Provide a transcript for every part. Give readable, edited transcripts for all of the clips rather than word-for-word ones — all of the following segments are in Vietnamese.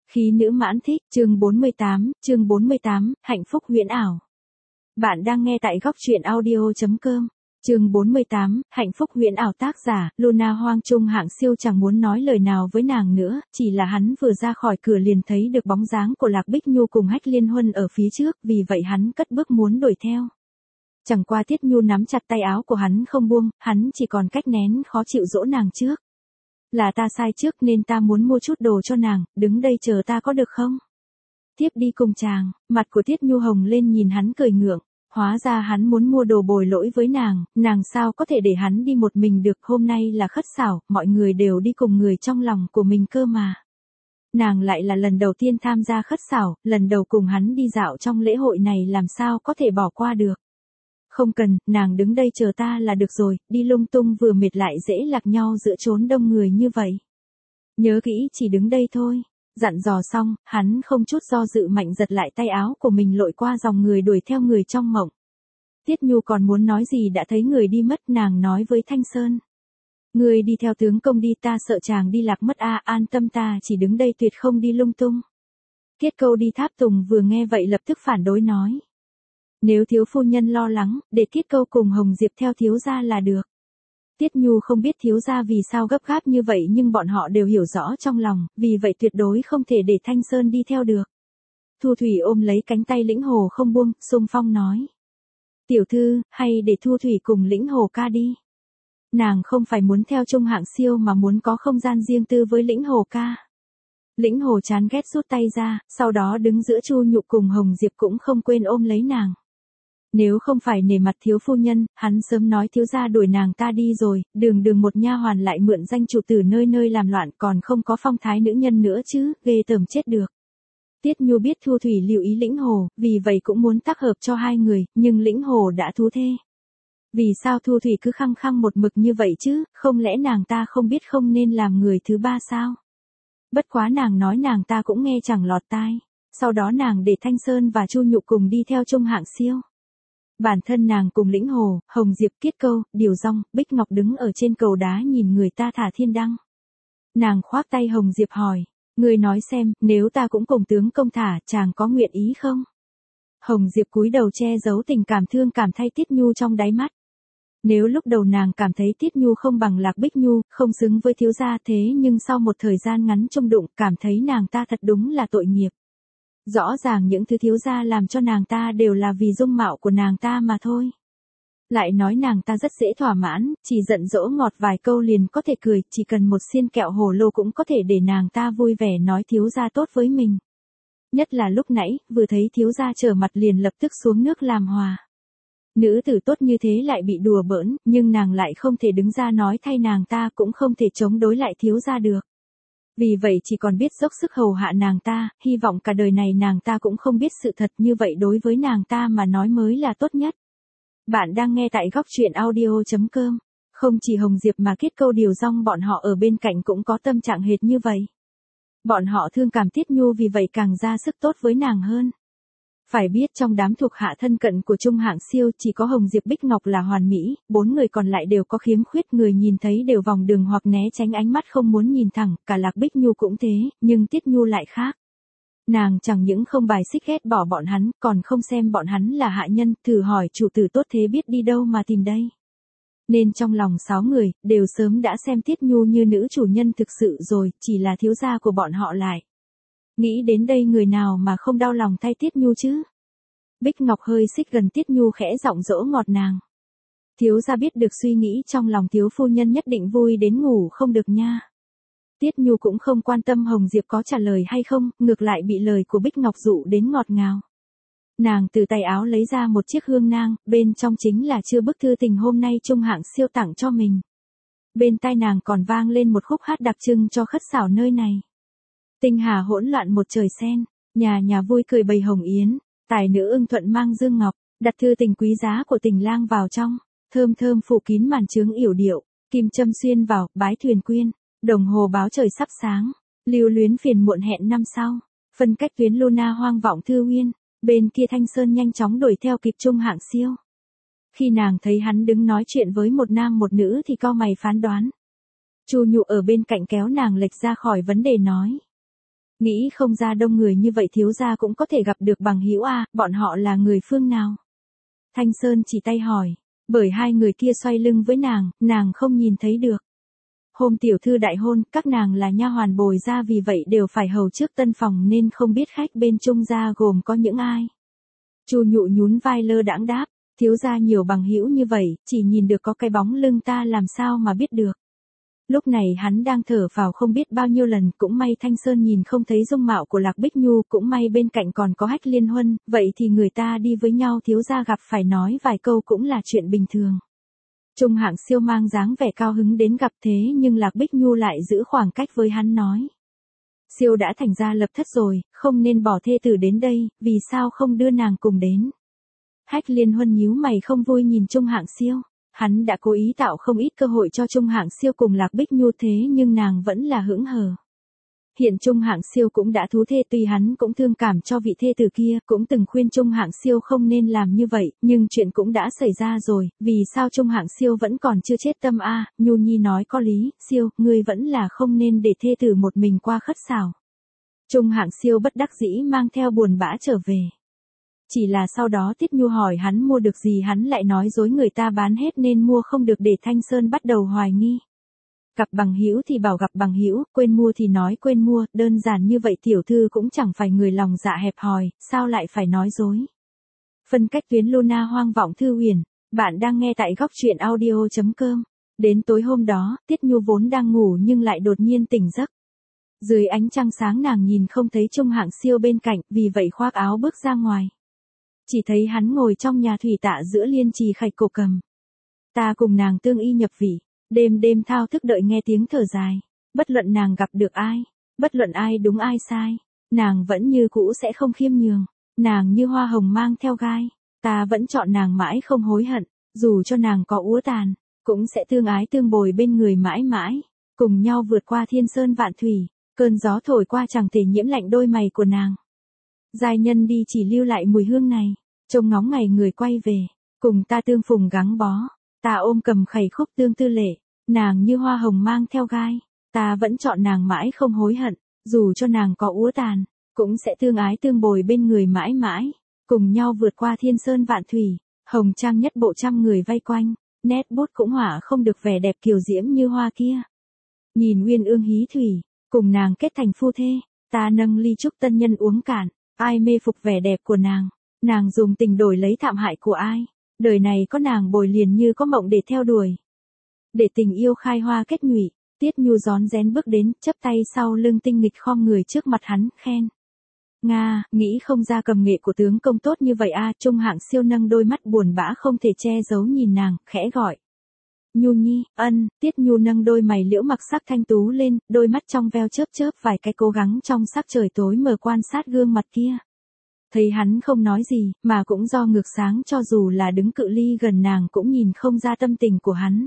Khí nữ mãn thích, chương 48, hạnh phúc huyễn ảo. Bạn đang nghe tại góc truyện audio.com. Chương 48, hạnh phúc huyễn ảo, tác giả, Luna Hoang. Trung Hạng Siêu chẳng muốn nói lời nào với nàng nữa, chỉ là hắn vừa ra khỏi cửa liền thấy được bóng dáng của Lạc Bích Nhu cùng Hách Liên Huân ở phía trước, vì vậy hắn cất bước muốn đuổi theo. Chẳng qua Tiết Nhu nắm chặt tay áo của hắn không buông, hắn chỉ còn cách nén khó chịu dỗ nàng trước. Là ta sai trước nên ta muốn mua chút đồ cho nàng, đứng đây chờ ta có được không? Tiếp đi cùng chàng. Mặt của Tiết Nhu hồng lên nhìn hắn cười ngượng. Hóa ra hắn muốn mua đồ bồi lỗi với nàng sao có thể để hắn đi một mình được, hôm nay là khất xảo, mọi người đều đi cùng người trong lòng của mình cơ mà. Nàng lại là lần đầu tiên tham gia khất xảo, lần đầu cùng hắn đi dạo trong lễ hội này, làm sao có thể bỏ qua được. Không cần, nàng đứng đây chờ ta là được rồi, đi lung tung vừa mệt lại dễ lạc nhau giữa chốn đông người như vậy. Nhớ kỹ, chỉ đứng đây thôi. Dặn dò xong, hắn không chút do dự mạnh giật lại tay áo của mình, lội qua dòng người đuổi theo người trong mộng. Tiết Nhu còn muốn nói gì đã thấy người đi mất, nàng nói với Thanh Sơn. Người đi theo tướng công đi, ta sợ chàng đi lạc mất an tâm, ta chỉ đứng đây tuyệt không đi lung tung. Tiết Câu đi tháp tùng vừa nghe vậy lập tức phản đối nói. Nếu thiếu phu nhân lo lắng, để Tiết Câu cùng Hồng Diệp theo thiếu gia là được. Tiết Nhu không biết thiếu gia vì sao gấp gáp như vậy, nhưng bọn họ đều hiểu rõ trong lòng, vì vậy tuyệt đối không thể để Thanh Sơn đi theo được. Thu Thủy ôm lấy cánh tay Lĩnh Hồ không buông, xung phong nói. Tiểu thư, hay để Thu Thủy cùng Lĩnh Hồ ca đi. Nàng không phải muốn theo Trung Hạng Siêu mà muốn có không gian riêng tư với Lĩnh Hồ ca. Lĩnh Hồ chán ghét rút tay ra, sau đó đứng giữa Chu Nhục cùng Hồng Diệp cũng không quên ôm lấy nàng. Nếu không phải nể mặt thiếu phu nhân, hắn sớm nói thiếu gia đuổi nàng ta đi rồi, đường một nha hoàn lại mượn danh chủ tử nơi nơi làm loạn, còn không có phong thái nữ nhân nữa chứ, ghê tởm chết được. Tiết Nhu biết Thu Thủy lưu ý Lĩnh Hồ, vì vậy cũng muốn tác hợp cho hai người, nhưng Lĩnh Hồ đã thú thê. Vì sao Thu Thủy cứ khăng khăng một mực như vậy chứ, không lẽ nàng ta không biết không nên làm người thứ ba sao? Bất quá nàng nói nàng ta cũng nghe chẳng lọt tai, sau đó nàng để Thanh Sơn và Chu Nhục cùng đi theo Trung Hạng Siêu. Bản thân nàng cùng Lĩnh Hồ, Hồng Diệp, Tiết Câu, Điều Dong, Bích Ngọc đứng ở trên cầu đá nhìn người ta thả thiên đăng. Nàng khoác tay Hồng Diệp hỏi, người nói xem, nếu ta cũng cùng tướng công thả, chàng có nguyện ý không? Hồng Diệp cúi đầu che giấu tình cảm thương cảm thay Tiết Nhu trong đáy mắt. Nếu lúc đầu nàng cảm thấy Tiết Nhu không bằng Lạc Bích Nhu, không xứng với thiếu gia, thế nhưng sau một thời gian ngắn chung đụng, cảm thấy nàng ta thật đúng là tội nghiệp. Rõ ràng những thứ thiếu gia làm cho nàng ta đều là vì dung mạo của nàng ta mà thôi. Lại nói nàng ta rất dễ thỏa mãn, chỉ giận dỗ ngọt vài câu liền có thể cười, chỉ cần một xiên kẹo hồ lô cũng có thể để nàng ta vui vẻ nói thiếu gia tốt với mình. Nhất là lúc nãy, vừa thấy thiếu gia trở mặt liền lập tức xuống nước làm hòa. Nữ tử tốt như thế lại bị đùa bỡn, nhưng nàng lại không thể đứng ra nói thay nàng ta, cũng không thể chống đối lại thiếu gia được. Vì vậy chỉ còn biết dốc sức hầu hạ nàng ta, hy vọng cả đời này nàng ta cũng không biết sự thật, như vậy đối với nàng ta mà nói mới là tốt nhất. Bạn đang nghe tại góc truyện audio.com. Không chỉ Hồng Diệp mà Tiết Câu, Điều Dong bọn họ ở bên cạnh cũng có tâm trạng hệt như vậy. Bọn họ thương cảm Tiết Nhu, vì vậy càng ra sức tốt với nàng hơn. Phải biết trong đám thuộc hạ thân cận của Trung Hạng Siêu chỉ có Hồng Diệp, Bích Ngọc là hoàn mỹ, 4 người còn lại đều có khiếm khuyết, người nhìn thấy đều vòng đường hoặc né tránh ánh mắt không muốn nhìn thẳng, cả Lạc Bích Nhu cũng thế, nhưng Tiết Nhu lại khác. Nàng chẳng những không bài xích ghét bỏ bọn hắn, còn không xem bọn hắn là hạ nhân, thử hỏi chủ tử tốt thế biết đi đâu mà tìm đây. Nên trong lòng 6 người, đều sớm đã xem Tiết Nhu như nữ chủ nhân thực sự rồi, chỉ là thiếu gia của bọn họ lại. Nghĩ đến đây người nào mà không đau lòng thay Tiết Nhu chứ? Bích Ngọc hơi xích gần Tiết Nhu khẽ giọng dỗ ngọt nàng. Thiếu gia biết được suy nghĩ trong lòng thiếu phu nhân nhất định vui đến ngủ không được nha. Tiết Nhu cũng không quan tâm Hồng Diệp có trả lời hay không, ngược lại bị lời của Bích Ngọc dụ đến ngọt ngào. Nàng từ tay áo lấy ra một chiếc hương nang, bên trong chính là chưa bức thư tình hôm nay Trung Hạng Siêu tặng cho mình. Bên tai nàng còn vang lên một khúc hát đặc trưng cho khất xảo nơi này. Tinh hà hỗn loạn một trời sen, nhà nhà vui cười bầy hồng yến, tài nữ ưng thuận mang dương ngọc, đặt thư tình quý giá của tình lang vào trong, thơm thơm phủ kín màn trướng yểu điệu, kim châm xuyên vào, bái thuyền quyên, đồng hồ báo trời sắp sáng, lưu luyến phiền muộn hẹn năm sau, phân cách tuyến Luna Hoang vọng thư uyên, bên kia Thanh Sơn nhanh chóng đuổi theo kịp Trung Hạng Siêu. Khi nàng thấy hắn đứng nói chuyện với một nam một nữ thì cau mày phán đoán. Chu Nhụ ở bên cạnh kéo nàng lệch ra khỏi vấn đề nói. Nghĩ không ra đông người như vậy thiếu gia cũng có thể gặp được bằng hữu a, bọn họ là người phương nào? Thanh Sơn chỉ tay hỏi, bởi hai người kia xoay lưng với nàng không nhìn thấy được. Hôm tiểu thư đại hôn, các nàng là nha hoàn bồi ra vì vậy đều phải hầu trước tân phòng nên không biết khách bên trung gia gồm có những ai. Chu Nhụ nhún vai lơ đãng đáp, thiếu gia nhiều bằng hữu như vậy, chỉ nhìn được có cái bóng lưng ta làm sao mà biết được. Lúc này hắn đang thở phào không biết bao nhiêu lần, cũng may Thanh Sơn nhìn không thấy dung mạo của Lạc Bích Nhu, cũng may bên cạnh còn có Hách Liên Huân, vậy thì người ta đi với nhau thiếu gia gặp phải nói vài câu cũng là chuyện bình thường. Trung Hạng Siêu mang dáng vẻ cao hứng đến gặp thế nhưng Lạc Bích Nhu lại giữ khoảng cách với hắn nói. Siêu đã thành ra lập thất rồi, không nên bỏ thê tử đến đây, vì sao không đưa nàng cùng đến. Hách Liên Huân nhíu mày không vui nhìn Trung Hạng Siêu. Hắn đã cố ý tạo không ít cơ hội cho Trung Hạng Siêu cùng Lạc Bích Nhu thế nhưng nàng vẫn là hững hờ. Hiện Trung Hạng Siêu cũng đã thú thê, tuy hắn cũng thương cảm cho vị thê tử kia, cũng từng khuyên Trung Hạng Siêu không nên làm như vậy, nhưng chuyện cũng đã xảy ra rồi, vì sao Trung Hạng Siêu vẫn còn chưa chết tâm a? Nhu Nhi nói có lý, Siêu, ngươi vẫn là không nên để thê tử một mình qua khất xảo. Trung Hạng Siêu bất đắc dĩ mang theo buồn bã trở về. Chỉ là sau đó Tiết Nhu hỏi hắn mua được gì hắn lại nói dối người ta bán hết nên mua không được để Thanh Sơn bắt đầu hoài nghi. Gặp bằng hữu thì bảo gặp bằng hữu, quên mua thì nói quên mua, đơn giản như vậy tiểu thư cũng chẳng phải người lòng dạ hẹp hòi, sao lại phải nói dối. Phân cách tuyến Luna hoang vọng thư huyền, bạn đang nghe tại góc truyện audio.com. Đến tối hôm đó, Tiết Nhu vốn đang ngủ nhưng lại đột nhiên tỉnh giấc. Dưới ánh trăng sáng nàng nhìn không thấy Trung Hạng Siêu bên cạnh, vì vậy khoác áo bước ra ngoài. Chỉ thấy hắn ngồi trong nhà thủy tạ giữa liên trì khạch cổ cầm. Ta cùng nàng tương y nhập vị, đêm đêm thao thức đợi nghe tiếng thở dài. Bất luận nàng gặp được ai, bất luận ai đúng ai sai, nàng vẫn như cũ sẽ không khiêm nhường. Nàng như hoa hồng mang theo gai, ta vẫn chọn nàng mãi không hối hận, dù cho nàng có úa tàn, cũng sẽ tương ái tương bồi bên người mãi mãi, cùng nhau vượt qua thiên sơn vạn thủy, cơn gió thổi qua chẳng thể nhiễm lạnh đôi mày của nàng. Giai nhân đi chỉ lưu lại mùi hương này, trông ngóng ngày người quay về, cùng ta tương phùng gắng bó, ta ôm cầm khẩy khúc tương tư lệ, nàng như hoa hồng mang theo gai, ta vẫn chọn nàng mãi không hối hận, dù cho nàng có úa tàn, cũng sẽ tương ái tương bồi bên người mãi mãi, cùng nhau vượt qua thiên sơn vạn thủy, hồng trang nhất bộ trăm người vây quanh, nét bút cũng họa không được vẻ đẹp kiều diễm như hoa kia. Nhìn uyên ương hí thủy, cùng nàng kết thành phu thê, ta nâng ly chúc tân nhân uống cạn, ai mê phục vẻ đẹp của nàng dùng tình đổi lấy thảm hại của ai, đời này có nàng bồi liền như có mộng để theo đuổi. Để tình yêu khai hoa kết nhụy, Tiết Nhu rón rén bước đến, chắp tay sau lưng tinh nghịch khom người trước mặt hắn, khen. Nga, nghĩ không ra cầm nghệ của tướng công tốt như vậy a. Trung Hạng Siêu nâng đôi mắt buồn bã không thể che giấu nhìn nàng, khẽ gọi. Nhu Nhi, ân. Tiết Nhu nâng đôi mày liễu mặc sắc thanh tú lên, đôi mắt trong veo chớp chớp vài cái cố gắng trong sắc trời tối mờ quan sát gương mặt kia. Thấy hắn không nói gì, mà cũng do ngược sáng cho dù là đứng cự ly gần nàng cũng nhìn không ra tâm tình của hắn.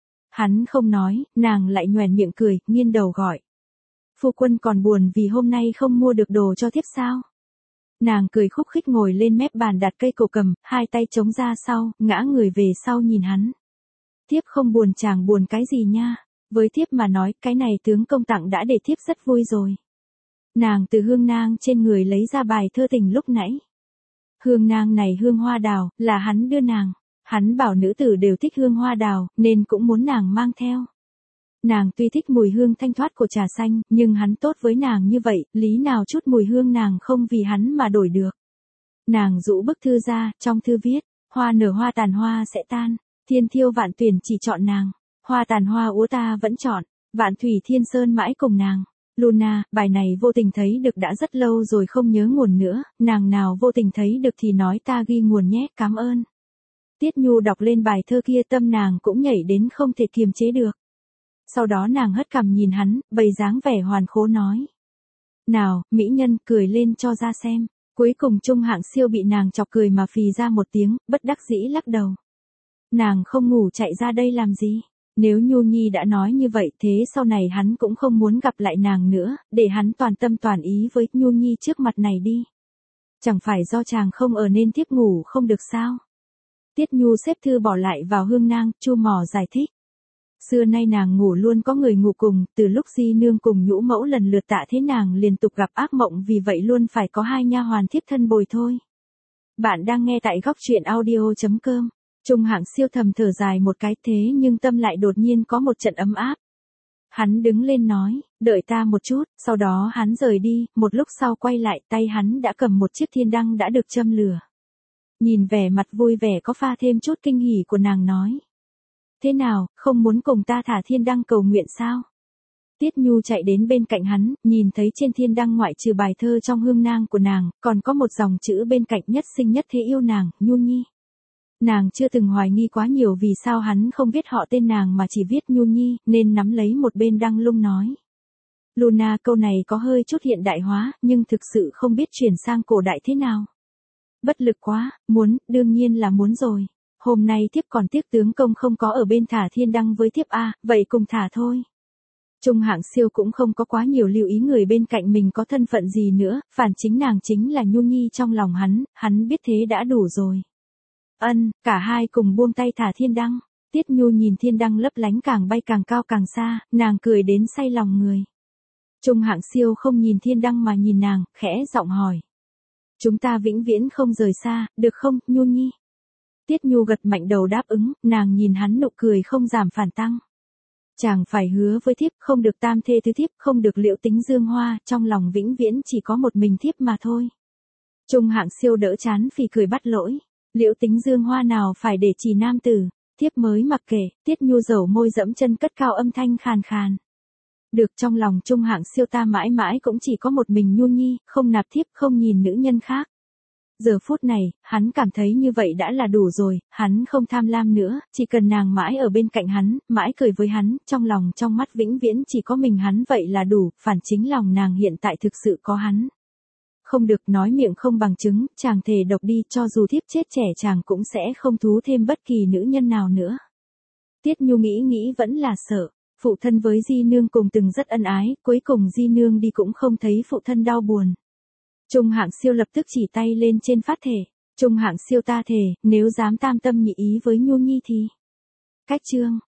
Hắn không nói, nàng lại nhoẻn miệng cười, nghiêng đầu gọi. Phu quân còn buồn vì hôm nay không mua được đồ cho thiếp sao? Nàng cười khúc khích ngồi lên mép bàn đặt cây cổ cầm, hai tay chống ra sau, ngã người về sau nhìn hắn. Thiếp không buồn chàng buồn cái gì nha, với thiếp mà nói cái này tướng công tặng đã để thiếp rất vui rồi. Nàng từ hương nang trên người lấy ra bài thơ tình lúc nãy. Hương nang này hương hoa đào, là hắn đưa nàng. Hắn bảo nữ tử đều thích hương hoa đào, nên cũng muốn nàng mang theo. Nàng tuy thích mùi hương thanh thoát của trà xanh, nhưng hắn tốt với nàng như vậy, lý nào chút mùi hương nàng không vì hắn mà đổi được. Nàng rũ bức thư ra, trong thư viết, hoa nở hoa tàn hoa sẽ tan, thiên thiêu vạn tuyển chỉ chọn nàng, hoa tàn hoa úa ta vẫn chọn, vạn thủy thiên sơn mãi cùng nàng. Luna, bài này vô tình thấy được đã rất lâu rồi không nhớ nguồn nữa, nàng nào vô tình thấy được thì nói ta ghi nguồn nhé, cảm ơn. Tiết Nhu đọc lên bài thơ kia tâm nàng cũng nhảy đến không thể kiềm chế được. Sau đó nàng hất cằm nhìn hắn, bày dáng vẻ hoàn khố nói. Nào, mỹ nhân, cười lên cho ra xem. Cuối cùng Trung Hạng Siêu bị nàng chọc cười mà phì ra một tiếng, bất đắc dĩ lắc đầu. Nàng không ngủ chạy ra đây làm gì? Nếu Nhu Nhi đã nói như vậy thế sau này hắn cũng không muốn gặp lại nàng nữa, để hắn toàn tâm toàn ý với Nhu Nhi trước mặt này đi. Chẳng phải do chàng không ở nên thiếp ngủ không được sao? Tiết Nhu xếp thư bỏ lại vào hương nang, chu mỏ giải thích. Xưa nay nàng ngủ luôn có người ngủ cùng, từ lúc Di nương cùng Nhũ mẫu lần lượt tạ thế nàng liên tục gặp ác mộng, vì vậy luôn phải có hai nha hoàn thiếp thân bồi thôi. Bạn đang nghe tại góc truyện audio.com. Trung Hạng Siêu thầm thở dài một cái, thế nhưng tâm lại đột nhiên có một trận ấm áp. Hắn đứng lên nói, đợi ta một chút, sau đó hắn rời đi, một lúc sau quay lại, tay hắn đã cầm một chiếc thiên đăng đã được châm lửa. Nhìn vẻ mặt vui vẻ có pha thêm chút kinh hỉ của nàng nói. Thế nào, không muốn cùng ta thả thiên đăng cầu nguyện sao? Tiết Nhu chạy đến bên cạnh hắn, nhìn thấy trên thiên đăng ngoại trừ bài thơ trong hương nang của nàng, còn có một dòng chữ bên cạnh nhất sinh nhất thế yêu nàng, Nhu Nhi. Nàng chưa từng hoài nghi quá nhiều vì sao hắn không viết họ tên nàng mà chỉ viết Nhu Nhi, nên nắm lấy một bên đăng lung nói. Luna, câu này có hơi chút hiện đại hóa, nhưng thực sự không biết chuyển sang cổ đại thế nào. Bất lực quá, đương nhiên là muốn rồi. Hôm nay thiếp còn tiếc tướng công không có ở bên thả thiên đăng với thiếp a, vậy cùng thả thôi. Trung Hạng Siêu cũng không có quá nhiều lưu ý người bên cạnh mình có thân phận gì nữa, phản chính nàng chính là Nhu Nhi trong lòng hắn biết thế đã đủ rồi. Cả hai cùng buông tay thả thiên đăng. Tiết Nhu nhìn thiên đăng lấp lánh càng bay càng cao càng xa, nàng cười đến say lòng người. Trung Hạng Siêu không nhìn thiên đăng mà nhìn nàng, khẽ giọng hỏi. Chúng ta vĩnh viễn không rời xa, được không, Nhu Nhi? Tiết Nhu gật mạnh đầu đáp ứng, nàng nhìn hắn nụ cười không giảm phản tăng. Chàng phải hứa với thiếp không được tam thê tứ thiếp, không được Liễu Tính Dương Hoa, trong lòng vĩnh viễn chỉ có một mình thiếp mà thôi. Trung Hạng Siêu đỡ chán phì cười bắt lỗi. Liễu Tính Dương Hoa nào phải để chỉ nam tử, thiếp mới mặc kệ. Tiết Nhu dầu môi dẫm chân cất cao âm thanh khàn khàn. Được, trong lòng Trung Hạng Siêu ta mãi mãi cũng chỉ có một mình Nhu Nhi, không nạp thiếp, không nhìn nữ nhân khác. Giờ phút này, hắn cảm thấy như vậy đã là đủ rồi, hắn không tham lam nữa, chỉ cần nàng mãi ở bên cạnh hắn, mãi cười với hắn, trong lòng trong mắt vĩnh viễn chỉ có mình hắn vậy là đủ, phản chính lòng nàng hiện tại thực sự có hắn. Không được, nói miệng không bằng chứng, chàng thề độc đi, cho dù thiếp chết trẻ chàng cũng sẽ không thú thêm bất kỳ nữ nhân nào nữa. Tiết Nhu nghĩ vẫn là sợ. Phụ thân với Di nương cùng từng rất ân ái, cuối cùng Di nương đi cũng không thấy phụ thân đau buồn. Trung Hạng Siêu lập tức chỉ tay lên trên phát thể. Trung Hạng Siêu ta thề, nếu dám tam tâm nhị ý với Nhu Nhi thì. Cách chương.